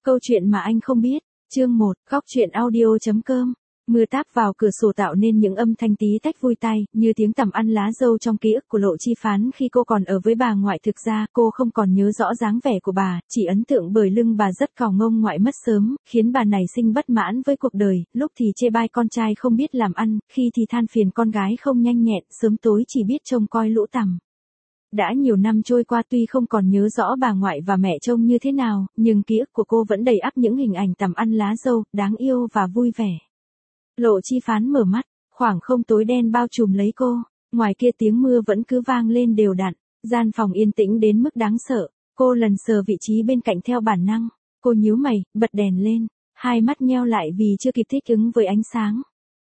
Câu chuyện mà anh không biết. Chương 1, góc truyện audio.com. Mưa táp vào cửa sổ tạo nên những âm thanh tí tách vui tai, như tiếng tằm ăn lá dâu trong ký ức của Lộ Chi Phán khi cô còn ở với bà ngoại. Thực ra, cô không còn nhớ rõ dáng vẻ của bà, chỉ ấn tượng bởi lưng bà rất còng ngông ngoại mất sớm, khiến bà nảy sinh bất mãn với cuộc đời, lúc thì chê bai con trai không biết làm ăn, khi thì than phiền con gái không nhanh nhẹn, sớm tối chỉ biết trông coi lũ tằm. Đã nhiều năm trôi qua, tuy không còn nhớ rõ bà ngoại và mẹ trông như thế nào, nhưng ký ức của cô vẫn đầy ắp những hình ảnh tằm ăn lá dâu, đáng yêu và vui vẻ. Lộ Chi Phán mở mắt, khoảng không tối đen bao trùm lấy cô, ngoài kia tiếng mưa vẫn cứ vang lên đều đặn, gian phòng yên tĩnh đến mức đáng sợ. Cô lần sờ vị trí bên cạnh theo bản năng, cô nhíu mày, bật đèn lên, hai mắt nheo lại vì chưa kịp thích ứng với ánh sáng.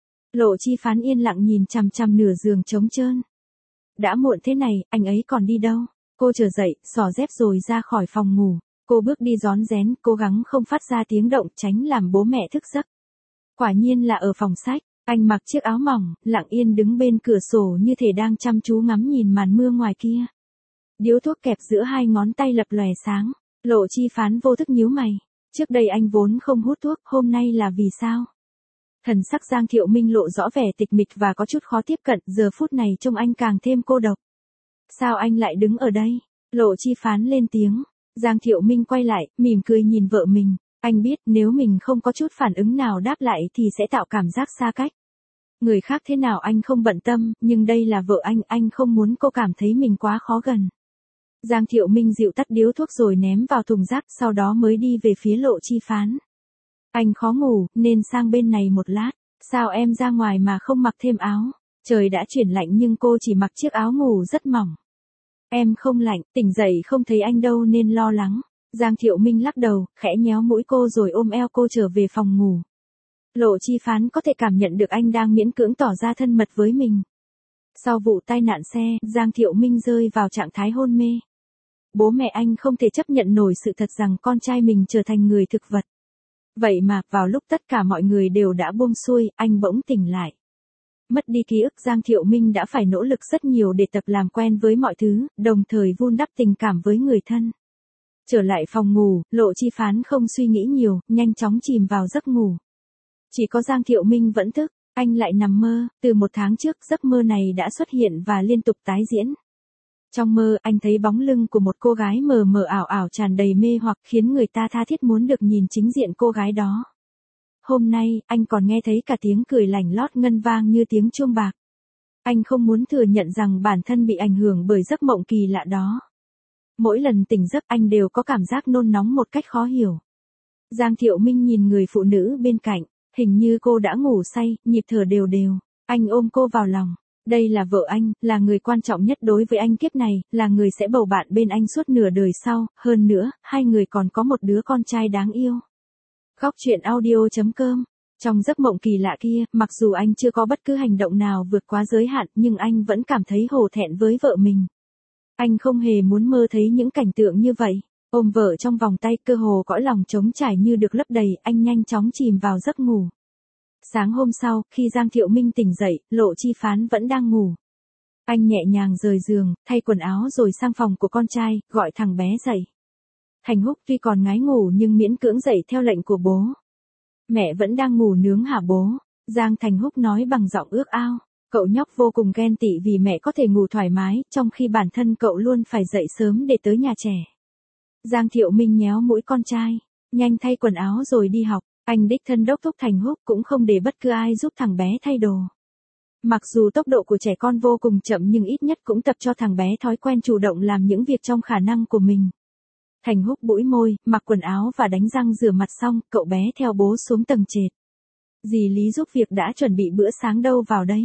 Lộ Chi Phán yên lặng nhìn chằm chằm nửa giường trống trơn. Đã muộn thế này, anh ấy còn đi đâu? Cô trở dậy, xỏ dép rồi ra khỏi phòng ngủ. Cô bước đi rón rén, cố gắng không phát ra tiếng động, tránh làm bố mẹ thức giấc. Quả nhiên là ở phòng sách, anh mặc chiếc áo mỏng, lặng yên đứng bên cửa sổ như thể đang chăm chú ngắm nhìn màn mưa ngoài kia. Điếu thuốc kẹp giữa hai ngón tay lập lòe sáng. Lộ Chi Phán vô thức nhíu mày. Trước đây anh vốn không hút thuốc, hôm nay là vì sao? Thần sắc Giang Thiệu Minh lộ rõ vẻ tịch mịch và có chút khó tiếp cận, giờ phút này trông anh càng thêm cô độc. Sao anh lại đứng ở đây? Lộ Chi Phán lên tiếng. Giang Thiệu Minh quay lại, mỉm cười nhìn vợ mình. Anh biết nếu mình không có chút phản ứng nào đáp lại thì sẽ tạo cảm giác xa cách. Người khác thế nào anh không bận tâm, nhưng đây là vợ anh không muốn cô cảm thấy mình quá khó gần. Giang Thiệu Minh dịu tắt điếu thuốc rồi ném vào thùng rác, sau đó mới đi về phía Lộ Chi Phán. Anh khó ngủ, nên sang bên này một lát. Sao em ra ngoài mà không mặc thêm áo? Trời đã chuyển lạnh nhưng cô chỉ mặc chiếc áo ngủ rất mỏng. Em không lạnh, tỉnh dậy không thấy anh đâu nên lo lắng. Giang Thiệu Minh lắc đầu, khẽ nhéo mũi cô rồi ôm eo cô trở về phòng ngủ. Lộ Chi Phán có thể cảm nhận được anh đang miễn cưỡng tỏ ra thân mật với mình. Sau vụ tai nạn xe, Giang Thiệu Minh rơi vào trạng thái hôn mê. Bố mẹ anh không thể chấp nhận nổi sự thật rằng con trai mình trở thành người thực vật. Vậy mà, vào lúc tất cả mọi người đều đã buông xuôi, anh bỗng tỉnh lại. Mất đi ký ức, Giang Thiệu Minh đã phải nỗ lực rất nhiều để tập làm quen với mọi thứ, đồng thời vun đắp tình cảm với người thân. Trở lại phòng ngủ, Lộ Chi Phán không suy nghĩ nhiều, nhanh chóng chìm vào giấc ngủ. Chỉ có Giang Thiệu Minh vẫn thức, anh lại nằm mơ, từ một tháng trước giấc mơ này đã xuất hiện và liên tục tái diễn. Trong mơ, anh thấy bóng lưng của một cô gái mờ mờ ảo ảo tràn đầy mê hoặc, khiến người ta tha thiết muốn được nhìn chính diện cô gái đó. Hôm nay, anh còn nghe thấy cả tiếng cười lảnh lót ngân vang như tiếng chuông bạc. Anh không muốn thừa nhận rằng bản thân bị ảnh hưởng bởi giấc mộng kỳ lạ đó. Mỗi lần tỉnh giấc anh đều có cảm giác nôn nóng một cách khó hiểu. Giang Thiệu Minh nhìn người phụ nữ bên cạnh, hình như cô đã ngủ say, nhịp thở đều đều. Anh ôm cô vào lòng. Đây là vợ anh, là người quan trọng nhất đối với anh kiếp này, là người sẽ bầu bạn bên anh suốt nửa đời sau, hơn nữa, hai người còn có một đứa con trai đáng yêu. Góc truyện audio.com. Trong giấc mộng kỳ lạ kia, mặc dù anh chưa có bất cứ hành động nào vượt quá giới hạn, nhưng anh vẫn cảm thấy hổ thẹn với vợ mình. Anh không hề muốn mơ thấy những cảnh tượng như vậy. Ôm vợ trong vòng tay, cơ hồ cõi lòng trống trải như được lấp đầy, anh nhanh chóng chìm vào giấc ngủ. Sáng hôm sau, khi Giang Thiệu Minh tỉnh dậy, Lộ Chi Phán vẫn đang ngủ. Anh nhẹ nhàng rời giường, thay quần áo rồi sang phòng của con trai, gọi thằng bé dậy. Thành Húc tuy còn ngái ngủ nhưng miễn cưỡng dậy theo lệnh của bố. Mẹ vẫn đang ngủ nướng hả bố? Giang Thành Húc nói bằng giọng ước ao. Cậu nhóc vô cùng ghen tị vì mẹ có thể ngủ thoải mái, trong khi bản thân cậu luôn phải dậy sớm để tới nhà trẻ. Giang Thiệu Minh nhéo mũi con trai. Nhanh thay quần áo rồi đi học. Anh đích thân đốc thúc Thành Húc cũng không để bất cứ ai giúp thằng bé thay đồ. Mặc dù tốc độ của trẻ con vô cùng chậm nhưng ít nhất cũng tập cho thằng bé thói quen chủ động làm những việc trong khả năng của mình. Thành Húc bũi môi, mặc quần áo và đánh răng rửa mặt xong, cậu bé theo bố xuống tầng trệt. Dì Lý giúp việc đã chuẩn bị bữa sáng đâu vào đấy.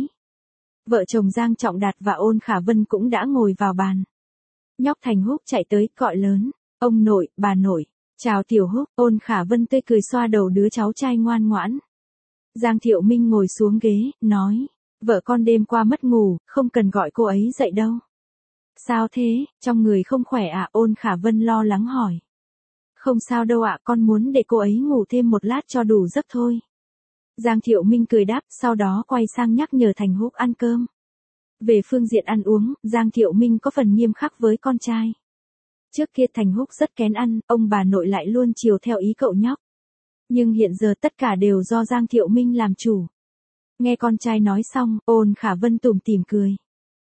Vợ chồng Giang Trọng Đạt và Ôn Khả Vân cũng đã ngồi vào bàn. Nhóc Thành Húc chạy tới, gọi lớn. Ông nội, bà nội. Chào Tiểu Húc. Ôn Khả Vân tươi cười xoa đầu đứa cháu trai ngoan ngoãn. Giang Thiệu Minh ngồi xuống ghế, nói. Vợ con đêm qua mất ngủ, không cần gọi cô ấy dậy đâu. Sao thế, trong người không khỏe à? Ôn Khả Vân lo lắng hỏi. Không sao đâu ạ, con muốn để cô ấy ngủ thêm một lát cho đủ giấc thôi. Giang Thiệu Minh cười đáp, sau đó quay sang nhắc nhở Thành Húc ăn cơm. Về phương diện ăn uống, Giang Thiệu Minh có phần nghiêm khắc với con trai. Trước kia Thành Húc rất kén ăn, ông bà nội lại luôn chiều theo ý cậu nhóc. Nhưng hiện giờ tất cả đều do Giang Thiệu Minh làm chủ. Nghe con trai nói xong, Ôn Khả Vân tủm tỉm cười.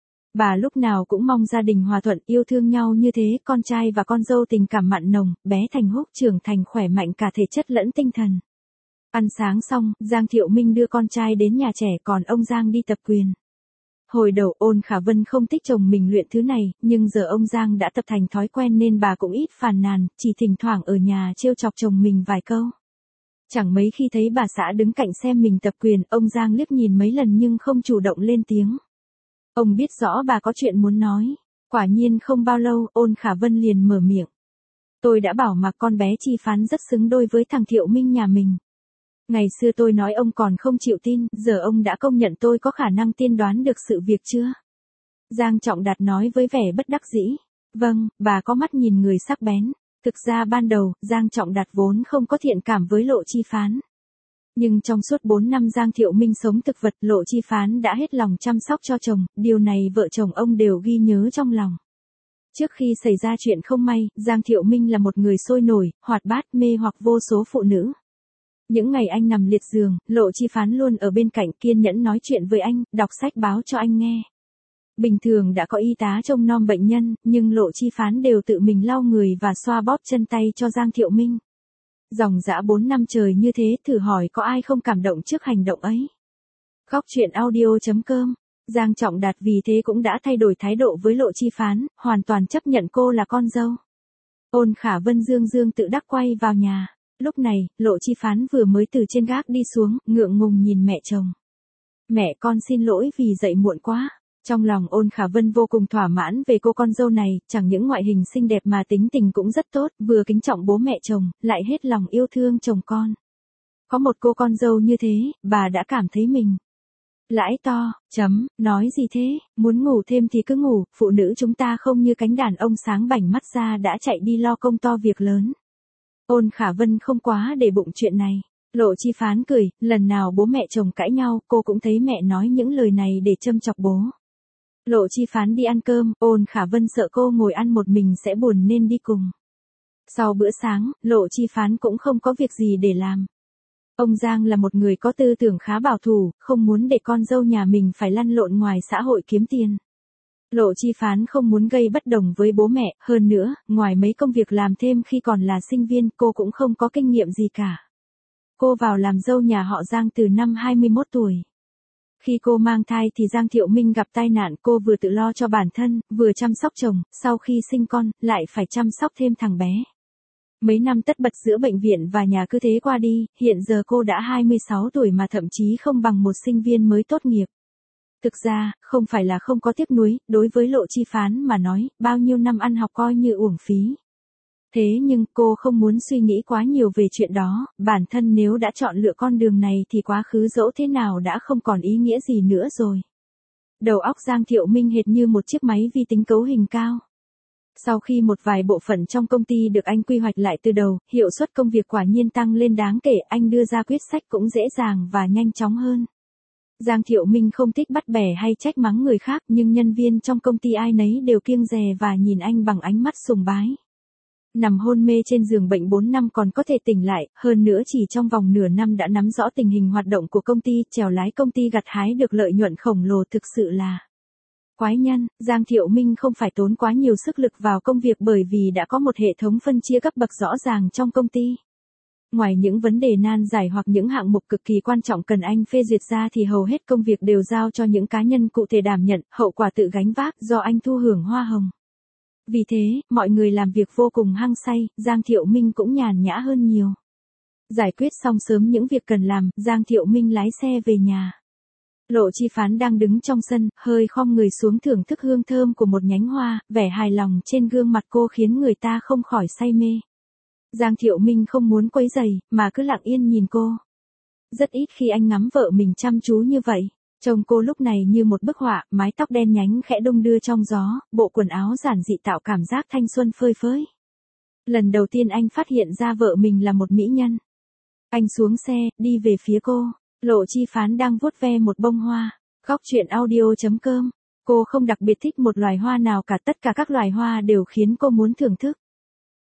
Bà lúc nào cũng mong gia đình hòa thuận yêu thương nhau như thế, con trai và con dâu tình cảm mặn nồng, bé Thành Húc trưởng thành khỏe mạnh cả thể chất lẫn tinh thần. Ăn sáng xong, Giang Thiệu Minh đưa con trai đến nhà trẻ còn ông Giang đi tập quyền. Hồi đầu Ôn Khả Vân không thích chồng mình luyện thứ này, nhưng giờ ông Giang đã tập thành thói quen nên bà cũng ít phàn nàn, chỉ thỉnh thoảng ở nhà trêu chọc chồng mình vài câu. Chẳng mấy khi thấy bà xã đứng cạnh xem mình tập quyền, ông Giang liếc nhìn mấy lần nhưng không chủ động lên tiếng. Ông biết rõ bà có chuyện muốn nói. Quả nhiên không bao lâu, Ôn Khả Vân liền mở miệng. Tôi đã bảo mà con bé Chi Phán rất xứng đôi với thằng Thiệu Minh nhà mình. Ngày xưa tôi nói ông còn không chịu tin, giờ ông đã công nhận tôi có khả năng tiên đoán được sự việc chưa? Giang Trọng Đạt nói với vẻ bất đắc dĩ. Vâng, bà có mắt nhìn người sắc bén. Thực ra ban đầu, Giang Trọng Đạt vốn không có thiện cảm với Lộ Chi Phán. Nhưng trong suốt 4 năm Giang Thiệu Minh sống thực vật, Lộ Chi Phán đã hết lòng chăm sóc cho chồng, điều này vợ chồng ông đều ghi nhớ trong lòng. Trước khi xảy ra chuyện không may, Giang Thiệu Minh là một người sôi nổi, hoạt bát, mê hoặc vô số phụ nữ. Những ngày anh nằm liệt giường, Lộ Chi Phán luôn ở bên cạnh kiên nhẫn nói chuyện với anh, đọc sách báo cho anh nghe. Bình thường đã có y tá trông nom bệnh nhân, nhưng Lộ Chi Phán đều tự mình lau người và xoa bóp chân tay cho Giang Thiệu Minh. Dòng dã 4 năm trời như thế, thử hỏi có ai không cảm động trước hành động ấy. Góc truyện audio.com. Giang Trọng Đạt vì thế cũng đã thay đổi thái độ với Lộ Chi Phán, hoàn toàn chấp nhận cô là con dâu. Ôn Khả Vân dương dương tự đắc quay vào nhà. Lúc này, Lộ Chi Phán vừa mới từ trên gác đi xuống, ngượng ngùng nhìn mẹ chồng. Mẹ con xin lỗi vì dậy muộn quá. Trong lòng Ôn Khả Vân vô cùng thỏa mãn về cô con dâu này, chẳng những ngoại hình xinh đẹp mà tính tình cũng rất tốt, vừa kính trọng bố mẹ chồng, lại hết lòng yêu thương chồng con. Có một cô con dâu như thế, bà đã cảm thấy mình lãi to, nói gì thế, muốn ngủ thêm thì cứ ngủ, phụ nữ chúng ta không như cánh đàn ông sáng bảnh mắt ra đã chạy đi lo công to việc lớn. Ôn Khả Vân không quá để bụng chuyện này. Lộ Chi Phán cười, lần nào bố mẹ chồng cãi nhau, cô cũng thấy mẹ nói những lời này để châm chọc bố. Lộ Chi Phán đi ăn cơm, Ôn Khả Vân sợ cô ngồi ăn một mình sẽ buồn nên đi cùng. Sau bữa sáng, Lộ Chi Phán cũng không có việc gì để làm. Ông Giang là một người có tư tưởng khá bảo thủ, không muốn để con dâu nhà mình phải lăn lộn ngoài xã hội kiếm tiền. Lộ Chi Phán không muốn gây bất đồng với bố mẹ, hơn nữa, ngoài mấy công việc làm thêm khi còn là sinh viên, cô cũng không có kinh nghiệm gì cả. Cô vào làm dâu nhà họ Giang từ năm 21 tuổi. Khi cô mang thai thì Giang Thiệu Minh gặp tai nạn, cô vừa tự lo cho bản thân, vừa chăm sóc chồng, sau khi sinh con, lại phải chăm sóc thêm thằng bé. Mấy năm tất bật giữa bệnh viện và nhà cứ thế qua đi, hiện giờ cô đã 26 tuổi mà thậm chí không bằng một sinh viên mới tốt nghiệp. Thực ra, không phải là không có tiếc nuối, đối với Lộ Chi Phán mà nói, bao nhiêu năm ăn học coi như uổng phí. Thế nhưng cô không muốn suy nghĩ quá nhiều về chuyện đó, bản thân nếu đã chọn lựa con đường này thì quá khứ dẫu thế nào đã không còn ý nghĩa gì nữa rồi. Đầu óc Giang Thiệu Minh hệt như một chiếc máy vi tính cấu hình cao. Sau khi một vài bộ phận trong công ty được anh quy hoạch lại từ đầu, hiệu suất công việc quả nhiên tăng lên đáng kể, anh đưa ra quyết sách cũng dễ dàng và nhanh chóng hơn. Giang Thiệu Minh không thích bắt bẻ hay trách mắng người khác, nhưng nhân viên trong công ty ai nấy đều kiêng dè và nhìn anh bằng ánh mắt sùng bái. Nằm hôn mê trên giường bệnh 4 năm còn có thể tỉnh lại, hơn nữa chỉ trong vòng nửa năm đã nắm rõ tình hình hoạt động của công ty, chèo lái công ty gặt hái được lợi nhuận khổng lồ, thực sự là quái nhân. Giang Thiệu Minh không phải tốn quá nhiều sức lực vào công việc bởi vì đã có một hệ thống phân chia cấp bậc rõ ràng trong công ty. Ngoài những vấn đề nan giải hoặc những hạng mục cực kỳ quan trọng cần anh phê duyệt ra thì hầu hết công việc đều giao cho những cá nhân cụ thể đảm nhận, hậu quả tự gánh vác, do anh thu hưởng hoa hồng. Vì thế, mọi người làm việc vô cùng hăng say, Giang Thiệu Minh cũng nhàn nhã hơn nhiều. Giải quyết xong sớm những việc cần làm, Giang Thiệu Minh lái xe về nhà. Lộ Chi Phán đang đứng trong sân, hơi khom người xuống thưởng thức hương thơm của một nhánh hoa, vẻ hài lòng trên gương mặt cô khiến người ta không khỏi say mê. Giang Thiệu Minh không muốn quấy rầy, mà cứ lặng yên nhìn cô. Rất ít khi anh ngắm vợ mình chăm chú như vậy. Trông cô lúc này như một bức họa, mái tóc đen nhánh khẽ đung đưa trong gió, bộ quần áo giản dị tạo cảm giác thanh xuân phơi phới. Lần đầu tiên anh phát hiện ra vợ mình là một mỹ nhân. Anh xuống xe, đi về phía cô. Lộ Chi Phán đang vuốt ve một bông hoa. Góc truyện audio.com. Cô không đặc biệt thích một loài hoa nào cả, tất cả các loài hoa đều khiến cô muốn thưởng thức.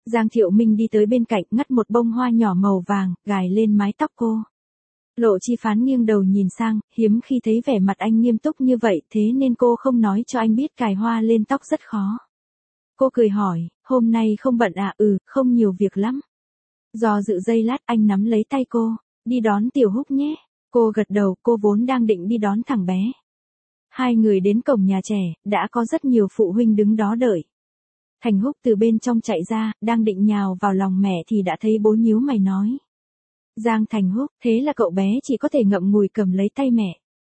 Giang Thiệu Minh đi tới bên cạnh ngắt một bông hoa nhỏ màu vàng, gài lên mái tóc cô. Lộ Chi Phán nghiêng đầu nhìn sang, hiếm khi thấy vẻ mặt anh nghiêm túc như vậy, thế nên cô không nói cho anh biết cài hoa lên tóc rất khó. Cô cười hỏi, hôm nay không bận à? Không nhiều việc lắm. Do dự giây lát anh nắm lấy tay cô, đi đón Tiểu Húc nhé. Cô gật đầu, cô vốn đang định đi đón thằng bé. Hai người đến cổng nhà trẻ, đã có rất nhiều phụ huynh đứng đó đợi. Thành Húc từ bên trong chạy ra, đang định nhào vào lòng mẹ thì đã thấy bố nhíu mày nói. Giang Thành Húc, thế là cậu bé chỉ có thể ngậm ngùi cầm lấy tay mẹ.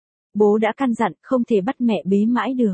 Bố đã căn dặn, không thể bắt mẹ bế mãi được.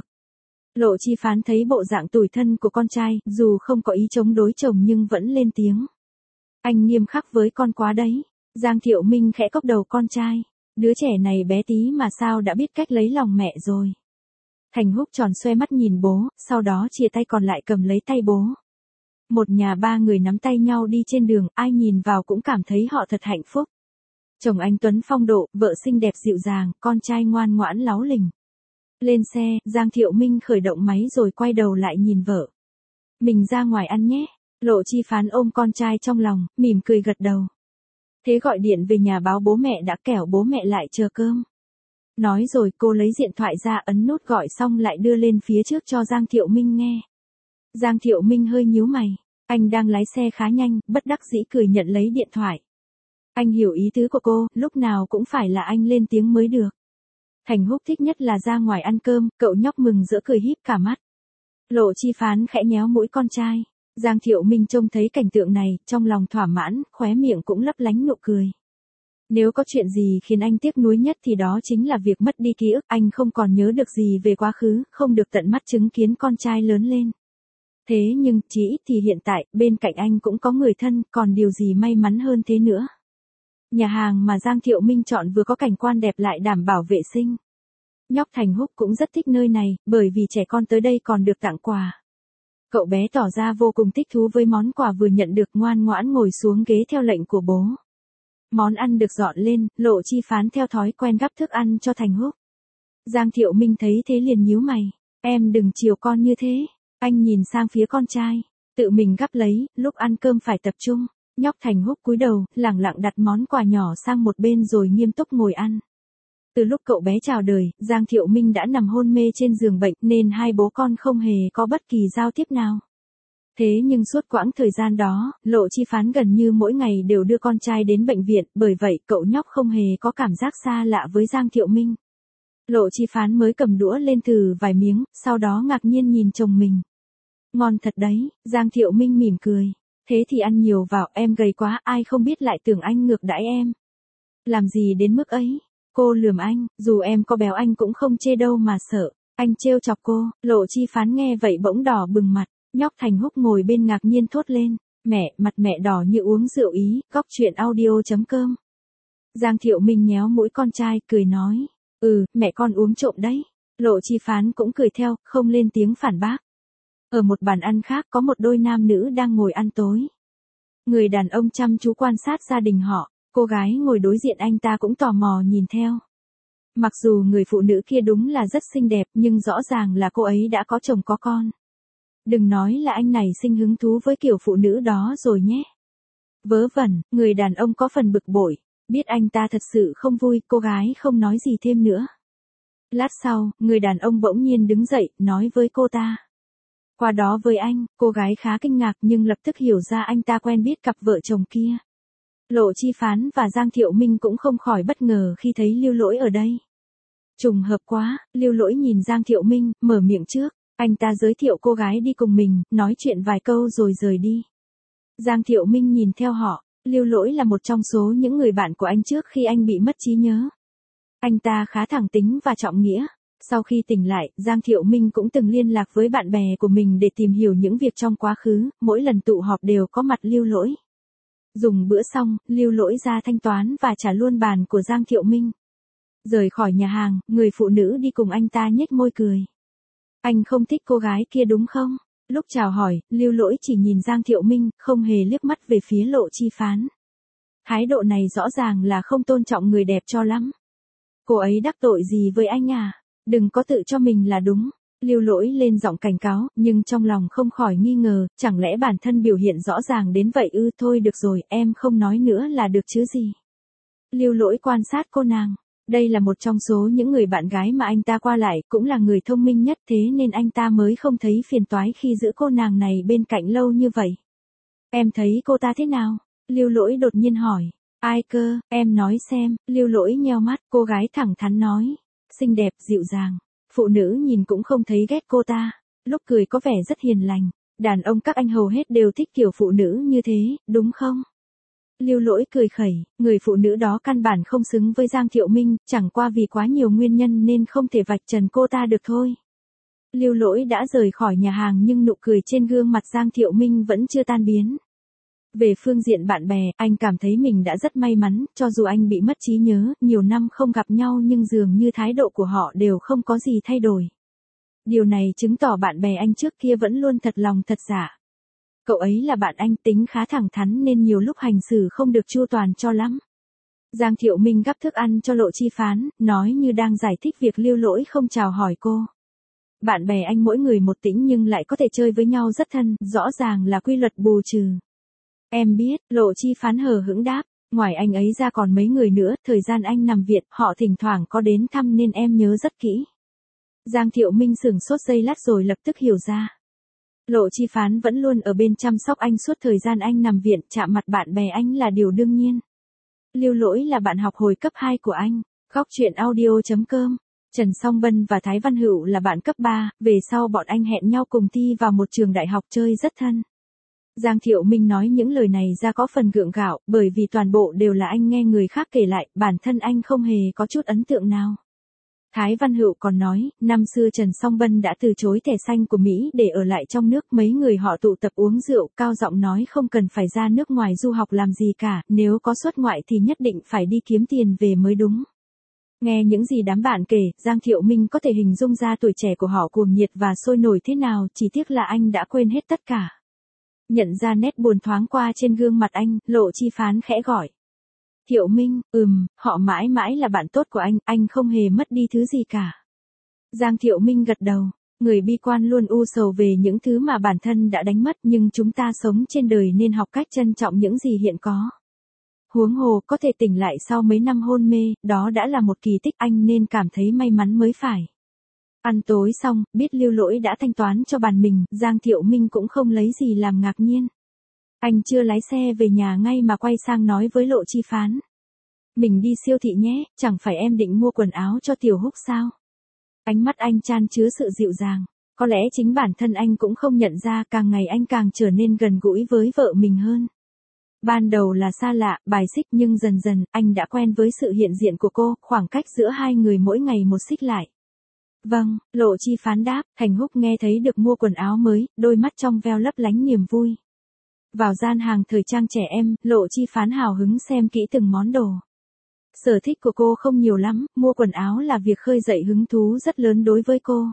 Lộ Chi Phán thấy bộ dạng tủi thân của con trai, dù không có ý chống đối chồng nhưng vẫn lên tiếng. Anh nghiêm khắc với con quá đấy. Giang Thiệu Minh khẽ cốc đầu con trai. Đứa trẻ này bé tí mà sao đã biết cách lấy lòng mẹ rồi. Thành Húc tròn xoe mắt nhìn bố, sau đó chia tay còn lại cầm lấy tay bố. Một nhà ba người nắm tay nhau đi trên đường, ai nhìn vào cũng cảm thấy họ thật hạnh phúc. Chồng anh Tuấn phong độ, vợ xinh đẹp dịu dàng, con trai ngoan ngoãn láu lình. Lên xe, Giang Thiệu Minh khởi động máy rồi quay đầu lại nhìn vợ. Mình ra ngoài ăn nhé. Lộ Chi Phán ôm con trai trong lòng, mỉm cười gật đầu. Thế gọi điện về nhà báo bố mẹ đã kẻo bố mẹ lại chờ cơm. Nói rồi cô lấy điện thoại ra ấn nút gọi xong lại đưa lên phía trước cho Giang Thiệu Minh nghe. Giang Thiệu Minh hơi nhíu mày. Anh đang lái xe khá nhanh, bất đắc dĩ cười nhận lấy điện thoại. Anh hiểu ý tứ của cô, lúc nào cũng phải là anh lên tiếng mới được. Thành Húc thích nhất là ra ngoài ăn cơm, cậu nhóc mừng rỡ cười híp cả mắt. Lộ Chi Phán khẽ nhéo mũi con trai. Giang Thiệu Minh trông thấy cảnh tượng này, trong lòng thỏa mãn, khóe miệng cũng lấp lánh nụ cười. Nếu có chuyện gì khiến anh tiếc nuối nhất thì đó chính là việc mất đi ký ức, anh không còn nhớ được gì về quá khứ, không được tận mắt chứng kiến con trai lớn lên. Thế nhưng, chỉ ít thì hiện tại, bên cạnh anh cũng có người thân, còn điều gì may mắn hơn thế nữa. Nhà hàng mà Giang Thiệu Minh chọn vừa có cảnh quan đẹp lại đảm bảo vệ sinh. Nhóc Thành Húc cũng rất thích nơi này, bởi vì trẻ con tới đây còn được tặng quà. Cậu bé tỏ ra vô cùng thích thú với món quà vừa nhận được, ngoan ngoãn ngồi xuống ghế theo lệnh của bố. Món ăn được dọn lên, Lộ Chi Phán theo thói quen gắp thức ăn cho Thành Húc. Giang Thiệu Minh thấy thế liền nhíu mày. Em đừng chiều con như thế. Anh nhìn sang phía con trai. Tự mình gắp lấy, lúc ăn cơm phải tập trung. Nhóc Thành Húc cúi đầu, lẳng lặng đặt món quà nhỏ sang một bên rồi nghiêm túc ngồi ăn. Từ lúc cậu bé chào đời, Giang Thiệu Minh đã nằm hôn mê trên giường bệnh nên hai bố con không hề có bất kỳ giao tiếp nào. Thế nhưng suốt quãng thời gian đó, Lộ Chi Phán gần như mỗi ngày đều đưa con trai đến bệnh viện, bởi vậy cậu nhóc không hề có cảm giác xa lạ với Giang Thiệu Minh. Lộ Chi Phán mới cầm đũa lên thử vài miếng, sau đó ngạc nhiên nhìn chồng mình. Ngon thật đấy, Giang Thiệu Minh mỉm cười. Thế thì ăn nhiều vào, em gầy quá, ai không biết lại tưởng anh ngược đãi em. Làm gì đến mức ấy? Cô lườm anh, dù em có béo anh cũng không chê đâu mà sợ. Anh trêu chọc cô. Lộ Chi Phán nghe vậy bỗng đỏ bừng mặt. Nhóc Thành Húc ngồi bên ngạc nhiên thốt lên. Mẹ, mặt mẹ đỏ như uống rượu ý. Góc chuyện audio.com. Giang Thiệu Minh nhéo mũi con trai, cười nói. Mẹ con uống trộm đấy. Lộ Chi Phán cũng cười theo, không lên tiếng phản bác. Ở một bàn ăn khác có một đôi nam nữ đang ngồi ăn tối. Người đàn ông chăm chú quan sát gia đình họ. Cô gái ngồi đối diện anh ta cũng tò mò nhìn theo. Mặc dù người phụ nữ kia đúng là rất xinh đẹp nhưng rõ ràng là cô ấy đã có chồng có con. Đừng nói là anh này sinh hứng thú với kiểu phụ nữ đó rồi nhé. Vớ vẩn, người đàn ông có phần bực bội. Biết anh ta thật sự không vui, cô gái không nói gì thêm nữa. Lát sau, người đàn ông bỗng nhiên đứng dậy, nói với cô ta. Qua đó với anh, cô gái khá kinh ngạc nhưng lập tức hiểu ra anh ta quen biết cặp vợ chồng kia. Lộ Chi Phán và Giang Thiệu Minh cũng không khỏi bất ngờ khi thấy Lưu Lỗi ở đây. Trùng hợp quá, Lưu Lỗi nhìn Giang Thiệu Minh, mở miệng trước. Anh ta giới thiệu cô gái đi cùng mình, nói chuyện vài câu rồi rời đi. Giang Thiệu Minh nhìn theo họ, Lưu Lỗi là một trong số những người bạn của anh trước khi anh bị mất trí nhớ. Anh ta khá thẳng tính và trọng nghĩa. Sau khi tỉnh lại, Giang Thiệu Minh cũng từng liên lạc với bạn bè của mình để tìm hiểu những việc trong quá khứ, mỗi lần tụ họp đều có mặt Lưu Lỗi. Dùng bữa xong, Lưu Lỗi ra thanh toán và trả luôn bàn của Giang Thiệu Minh. Rời khỏi nhà hàng, người phụ nữ đi cùng anh ta nhếch môi cười. Anh không thích cô gái kia đúng không? Lúc chào hỏi, Lưu Lỗi chỉ nhìn Giang Thiệu Minh, không hề liếc mắt về phía Lộ Chi Phán. Thái độ này rõ ràng là không tôn trọng người đẹp cho lắm. Cô ấy đắc tội gì với anh à? Đừng có tự cho mình là đúng. Lưu Lỗi lên giọng cảnh cáo, nhưng trong lòng không khỏi nghi ngờ, chẳng lẽ bản thân biểu hiện rõ ràng đến vậy ư? Thôi được rồi, em không nói nữa là được chứ gì. Lưu Lỗi quan sát cô nàng. Đây là một trong số những người bạn gái mà anh ta qua lại, cũng là người thông minh nhất, thế nên anh ta mới không thấy phiền toái khi giữ cô nàng này bên cạnh lâu như vậy. Em thấy cô ta thế nào? Lưu Lỗi đột nhiên hỏi. Ai cơ, em nói xem. Lưu Lỗi nheo mắt, cô gái thẳng thắn nói. Xinh đẹp, dịu dàng. Phụ nữ nhìn cũng không thấy ghét cô ta. Lúc cười có vẻ rất hiền lành. Đàn ông các anh hầu hết đều thích kiểu phụ nữ như thế, đúng không? Lưu Lỗi cười khẩy, người phụ nữ đó căn bản không xứng với Giang Thiệu Minh, chẳng qua vì quá nhiều nguyên nhân nên không thể vạch trần cô ta được thôi. Lưu Lỗi đã rời khỏi nhà hàng nhưng nụ cười trên gương mặt Giang Thiệu Minh vẫn chưa tan biến. Về phương diện bạn bè, anh cảm thấy mình đã rất may mắn, cho dù anh bị mất trí nhớ, nhiều năm không gặp nhau nhưng dường như thái độ của họ đều không có gì thay đổi. Điều này chứng tỏ bạn bè anh trước kia vẫn luôn thật lòng thật dạ. Cậu ấy là bạn anh, tính khá thẳng thắn nên nhiều lúc hành xử không được chu toàn cho lắm. Giang Thiệu Minh gắp thức ăn cho Lộ Chi Phán, nói như đang giải thích việc Lưu Lỗi không chào hỏi cô. Bạn bè anh mỗi người một tĩnh nhưng lại có thể chơi với nhau rất thân, rõ ràng là quy luật bù trừ. Em biết, Lộ Chi Phán hờ hững đáp, ngoài anh ấy ra còn mấy người nữa, thời gian anh nằm viện, họ thỉnh thoảng có đến thăm nên em nhớ rất kỹ. Giang Thiệu Minh sửng sốt giây lát rồi lập tức hiểu ra. Lộ Chi Phán vẫn luôn ở bên chăm sóc anh suốt thời gian anh nằm viện, chạm mặt bạn bè anh là điều đương nhiên. Lưu Lỗi là bạn học hồi cấp 2 của anh. Góc truyện audio.com. Trần Song Bân và Thái Văn Hữu là bạn cấp 3, về sau bọn anh hẹn nhau cùng thi vào một trường đại học chơi rất thân. Giang Thiệu Minh nói những lời này ra có phần gượng gạo, bởi vì toàn bộ đều là anh nghe người khác kể lại, bản thân anh không hề có chút ấn tượng nào. Thái Văn Hữu còn nói, năm xưa Trần Song Bân đã từ chối thẻ xanh của Mỹ để ở lại trong nước, mấy người họ tụ tập uống rượu, cao giọng nói không cần phải ra nước ngoài du học làm gì cả, nếu có xuất ngoại thì nhất định phải đi kiếm tiền về mới đúng. Nghe những gì đám bạn kể, Giang Thiệu Minh có thể hình dung ra tuổi trẻ của họ cuồng nhiệt và sôi nổi thế nào, chỉ tiếc là anh đã quên hết tất cả. Nhận ra nét buồn thoáng qua trên gương mặt anh, Lộ Chi Phán khẽ gọi. Thiệu Minh, họ mãi mãi là bạn tốt của anh không hề mất đi thứ gì cả. Giang Thiệu Minh gật đầu, người bi quan luôn u sầu về những thứ mà bản thân đã đánh mất nhưng chúng ta sống trên đời nên học cách trân trọng những gì hiện có. Huống hồ có thể tỉnh lại sau mấy năm hôn mê, đó đã là một kỳ tích, anh nên cảm thấy may mắn mới phải. Ăn tối xong, biết Lưu Lỗi đã thanh toán cho bàn mình, Giang Thiệu Minh cũng không lấy gì làm ngạc nhiên. Anh chưa lái xe về nhà ngay mà quay sang nói với Lộ Chi Phán. Mình đi siêu thị nhé, chẳng phải em định mua quần áo cho Tiểu Húc sao? Ánh mắt anh chan chứa sự dịu dàng. Có lẽ chính bản thân anh cũng không nhận ra, càng ngày anh càng trở nên gần gũi với vợ mình hơn. Ban đầu là xa lạ, bài xích nhưng dần dần, anh đã quen với sự hiện diện của cô, khoảng cách giữa hai người mỗi ngày một xích lại. Vâng, Lộ Chi Phán đáp, Thành Húc nghe thấy được mua quần áo mới, đôi mắt trong veo lấp lánh niềm vui. Vào gian hàng thời trang trẻ em, Lộ Chi Phán hào hứng xem kỹ từng món đồ. Sở thích của cô không nhiều lắm, mua quần áo là việc khơi dậy hứng thú rất lớn đối với cô.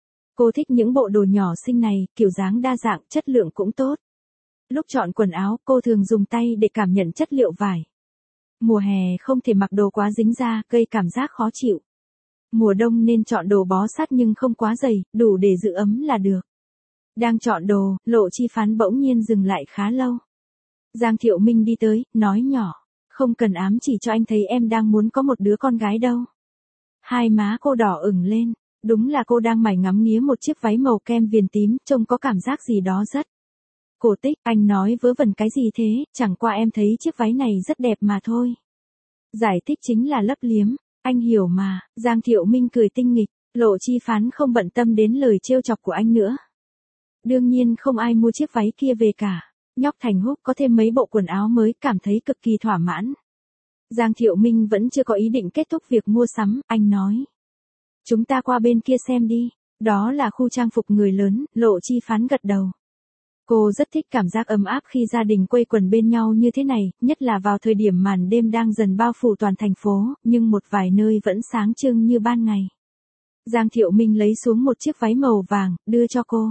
Cô thích những bộ đồ nhỏ xinh này, kiểu dáng đa dạng, chất lượng cũng tốt. Lúc chọn quần áo, cô thường dùng tay để cảm nhận chất liệu vải. Mùa hè không thể mặc đồ quá dính da, gây cảm giác khó chịu. Mùa đông nên chọn đồ bó sát nhưng không quá dày, đủ để giữ ấm là được. Đang chọn đồ, Lộ Chi Phán bỗng nhiên dừng lại khá lâu. Giang Thiệu Minh đi tới, nói nhỏ, không cần ám chỉ cho anh thấy em đang muốn có một đứa con gái đâu. Hai má cô đỏ ửng lên, đúng là cô đang mải ngắm nghía một chiếc váy màu kem viền tím, trông có cảm giác gì đó rất. Cổ Tích, anh nói vớ vẩn cái gì thế, chẳng qua em thấy chiếc váy này rất đẹp mà thôi. Giải thích chính là lấp liếm, anh hiểu mà, Giang Thiệu Minh cười tinh nghịch, Lộ Chi Phán không bận tâm đến lời trêu chọc của anh nữa. Đương nhiên không ai mua chiếc váy kia về cả. Nhóc Thành Húc có thêm mấy bộ quần áo mới, cảm thấy cực kỳ thỏa mãn. Giang Thiệu Minh vẫn chưa có ý định kết thúc việc mua sắm, anh nói. Chúng ta qua bên kia xem đi, đó là khu trang phục người lớn, Lộ Chi Phán gật đầu. Cô rất thích cảm giác ấm áp khi gia đình quây quần bên nhau như thế này, nhất là vào thời điểm màn đêm đang dần bao phủ toàn thành phố, nhưng một vài nơi vẫn sáng trưng như ban ngày. Giang Thiệu Minh lấy xuống một chiếc váy màu vàng, đưa cho cô.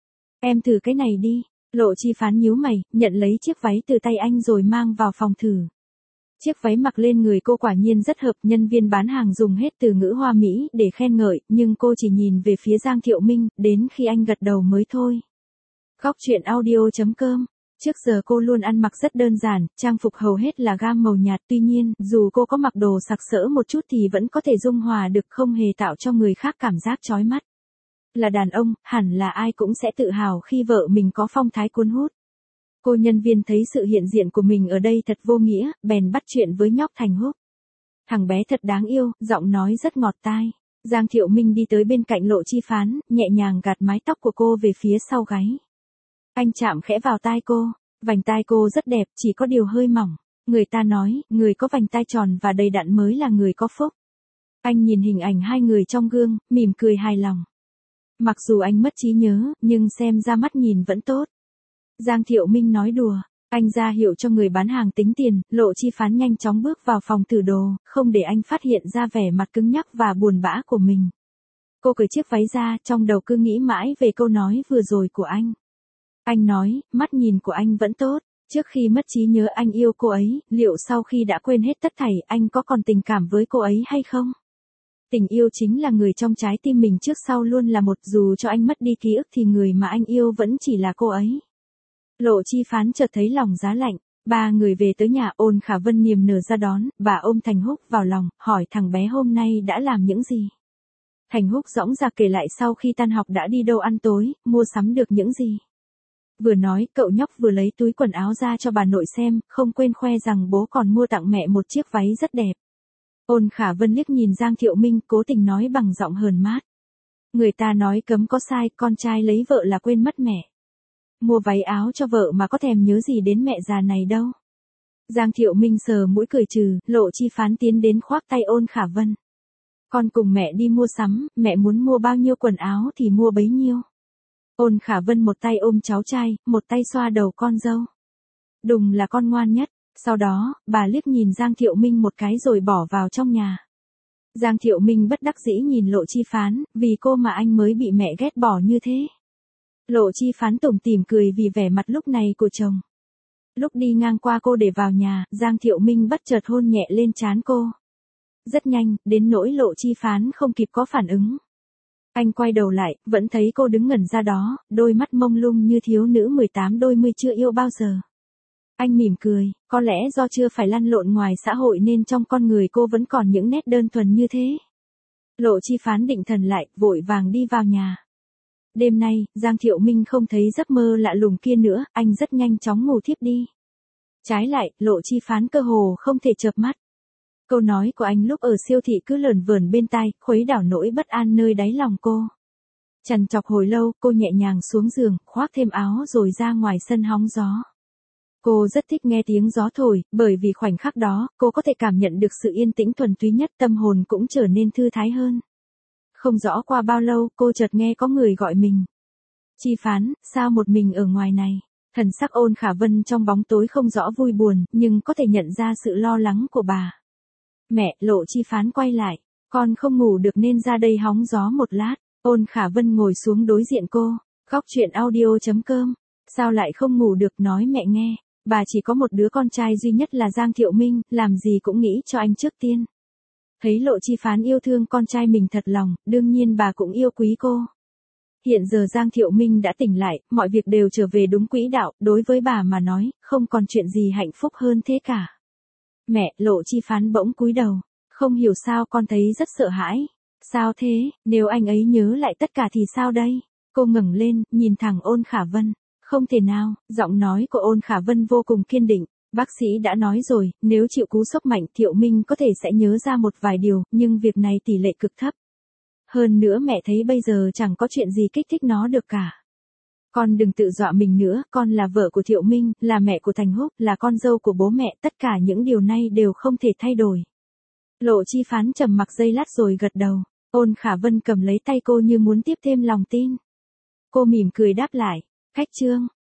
Em thử cái này đi. Lộ Chi Phán nhíu mày, nhận lấy chiếc váy từ tay anh rồi mang vào phòng thử. Chiếc váy mặc lên người cô quả nhiên rất hợp, nhân viên bán hàng dùng hết từ ngữ hoa mỹ để khen ngợi, nhưng cô chỉ nhìn về phía Giang Thiệu Minh, đến khi anh gật đầu mới thôi. Góc truyện audio.com. Trước giờ cô luôn ăn mặc rất đơn giản, trang phục hầu hết là gam màu nhạt, tuy nhiên, dù cô có mặc đồ sặc sỡ một chút thì vẫn có thể dung hòa được, không hề tạo cho người khác cảm giác chói mắt. Là đàn ông, hẳn là ai cũng sẽ tự hào khi vợ mình có phong thái cuốn hút. Cô nhân viên thấy sự hiện diện của mình ở đây thật vô nghĩa, bèn bắt chuyện với nhóc Thành Húc. Thằng bé thật đáng yêu, giọng nói rất ngọt tai. Giang Thiệu Minh đi tới bên cạnh Lộ Chi Phán, nhẹ nhàng gạt mái tóc của cô về phía sau gáy. Anh chạm khẽ vào tai cô, vành tai cô rất đẹp, chỉ có điều hơi mỏng. Người ta nói, người có vành tai tròn và đầy đặn mới là người có phúc. Anh nhìn hình ảnh hai người trong gương, mỉm cười hài lòng. Mặc dù anh mất trí nhớ, nhưng xem ra mắt nhìn vẫn tốt. Giang Thiệu Minh nói đùa, anh ra hiệu cho người bán hàng tính tiền, Lộ Chi Phán nhanh chóng bước vào phòng thử đồ, không để anh phát hiện ra vẻ mặt cứng nhắc và buồn bã của mình. Cô cởi chiếc váy ra, trong đầu cứ nghĩ mãi về câu nói vừa rồi của anh. Anh nói, mắt nhìn của anh vẫn tốt, trước khi mất trí nhớ anh yêu cô ấy, liệu sau khi đã quên hết tất thảy anh có còn tình cảm với cô ấy hay không? Tình yêu chính là người trong trái tim mình trước sau luôn là một, dù cho anh mất đi ký ức thì người mà anh yêu vẫn chỉ là cô ấy. Lộ Chi Phán chợt thấy lòng giá lạnh, ba người về tới nhà, Ôn Khả Vân niềm nở ra đón, bà ôm Thành Húc vào lòng, hỏi thằng bé hôm nay đã làm những gì. Thành Húc dõng dạc kể lại sau khi tan học đã đi đâu ăn tối, mua sắm được những gì. Vừa nói, cậu nhóc vừa lấy túi quần áo ra cho bà nội xem, không quên khoe rằng bố còn mua tặng mẹ một chiếc váy rất đẹp. Ôn Khả Vân liếc nhìn Giang Thiệu Minh, cố tình nói bằng giọng hờn mát. Người ta nói cấm có sai, con trai lấy vợ là quên mất mẹ. Mua váy áo cho vợ mà có thèm nhớ gì đến mẹ già này đâu. Giang Thiệu Minh sờ mũi cười trừ, Lộ Chi Phán tiến đến khoác tay Ôn Khả Vân. Con cùng mẹ đi mua sắm, mẹ muốn mua bao nhiêu quần áo thì mua bấy nhiêu. Ôn Khả Vân một tay ôm cháu trai, một tay xoa đầu con dâu. Đùng là con ngoan nhất. Sau đó, bà liếc nhìn Giang Thiệu Minh một cái rồi bỏ vào trong nhà. Giang Thiệu Minh bất đắc dĩ nhìn Lộ Chi Phán, vì cô mà anh mới bị mẹ ghét bỏ như thế. Lộ Chi Phán tủm tỉm cười vì vẻ mặt lúc này của chồng. Lúc đi ngang qua cô để vào nhà, Giang Thiệu Minh bất chợt hôn nhẹ lên trán cô. Rất nhanh, đến nỗi Lộ Chi Phán không kịp có phản ứng. Anh quay đầu lại, vẫn thấy cô đứng ngẩn ra đó, đôi mắt mông lung như thiếu nữ 18 đôi mươi chưa yêu bao giờ. Anh mỉm cười, có lẽ do chưa phải lăn lộn ngoài xã hội nên trong con người cô vẫn còn những nét đơn thuần như thế. Lộ Chi Phán định thần lại, vội vàng đi vào nhà. Đêm nay, Giang Thiệu Minh không thấy giấc mơ lạ lùng kia nữa, anh rất nhanh chóng ngủ thiếp đi. Trái lại, Lộ Chi Phán cơ hồ không thể chợp mắt. Câu nói của anh lúc ở siêu thị cứ lởn vởn bên tai, khuấy đảo nỗi bất an nơi đáy lòng cô. Trằn trọc hồi lâu, cô nhẹ nhàng xuống giường, khoác thêm áo rồi ra ngoài sân hóng gió. Cô rất thích nghe tiếng gió thổi, bởi vì khoảnh khắc đó, cô có thể cảm nhận được sự yên tĩnh thuần túy nhất, tâm hồn cũng trở nên thư thái hơn. Không rõ qua bao lâu, cô chợt nghe có người gọi mình. Chi Phán, sao một mình ở ngoài này? Thần sắc Ôn Khả Vân trong bóng tối không rõ vui buồn, nhưng có thể nhận ra sự lo lắng của bà. Mẹ, Lộ Chi Phán quay lại. Con không ngủ được nên ra đây hóng gió một lát. Ôn Khả Vân ngồi xuống đối diện cô. Góc truyện audio.com. Sao lại không ngủ được, nói mẹ nghe. Bà chỉ có một đứa con trai duy nhất là Giang Thiệu Minh, làm gì cũng nghĩ cho anh trước tiên. Thấy Lộ Chi Phán yêu thương con trai mình thật lòng, đương nhiên bà cũng yêu quý cô. Hiện giờ Giang Thiệu Minh đã tỉnh lại, mọi việc đều trở về đúng quỹ đạo, đối với bà mà nói, không còn chuyện gì hạnh phúc hơn thế cả. Mẹ, Lộ Chi Phán bỗng cúi đầu. Không hiểu sao con thấy rất sợ hãi. Sao thế, nếu anh ấy nhớ lại tất cả thì sao đây? Cô ngẩng lên, nhìn thẳng Ôn Khả Vân. Không thể nào, giọng nói của Ôn Khả Vân vô cùng kiên định. Bác sĩ đã nói rồi, nếu chịu cú sốc mạnh Thiệu Minh có thể sẽ nhớ ra một vài điều, nhưng việc này tỷ lệ cực thấp. Hơn nữa mẹ thấy bây giờ chẳng có chuyện gì kích thích nó được cả. Con đừng tự dọa mình nữa, con là vợ của Thiệu Minh, là mẹ của Thành Húc, là con dâu của bố mẹ, tất cả những điều này đều không thể thay đổi. Lộ Chi Phán trầm mặc giây lát rồi gật đầu. Ôn Khả Vân cầm lấy tay cô như muốn tiếp thêm lòng tin. Cô mỉm cười đáp lại. Khách trương,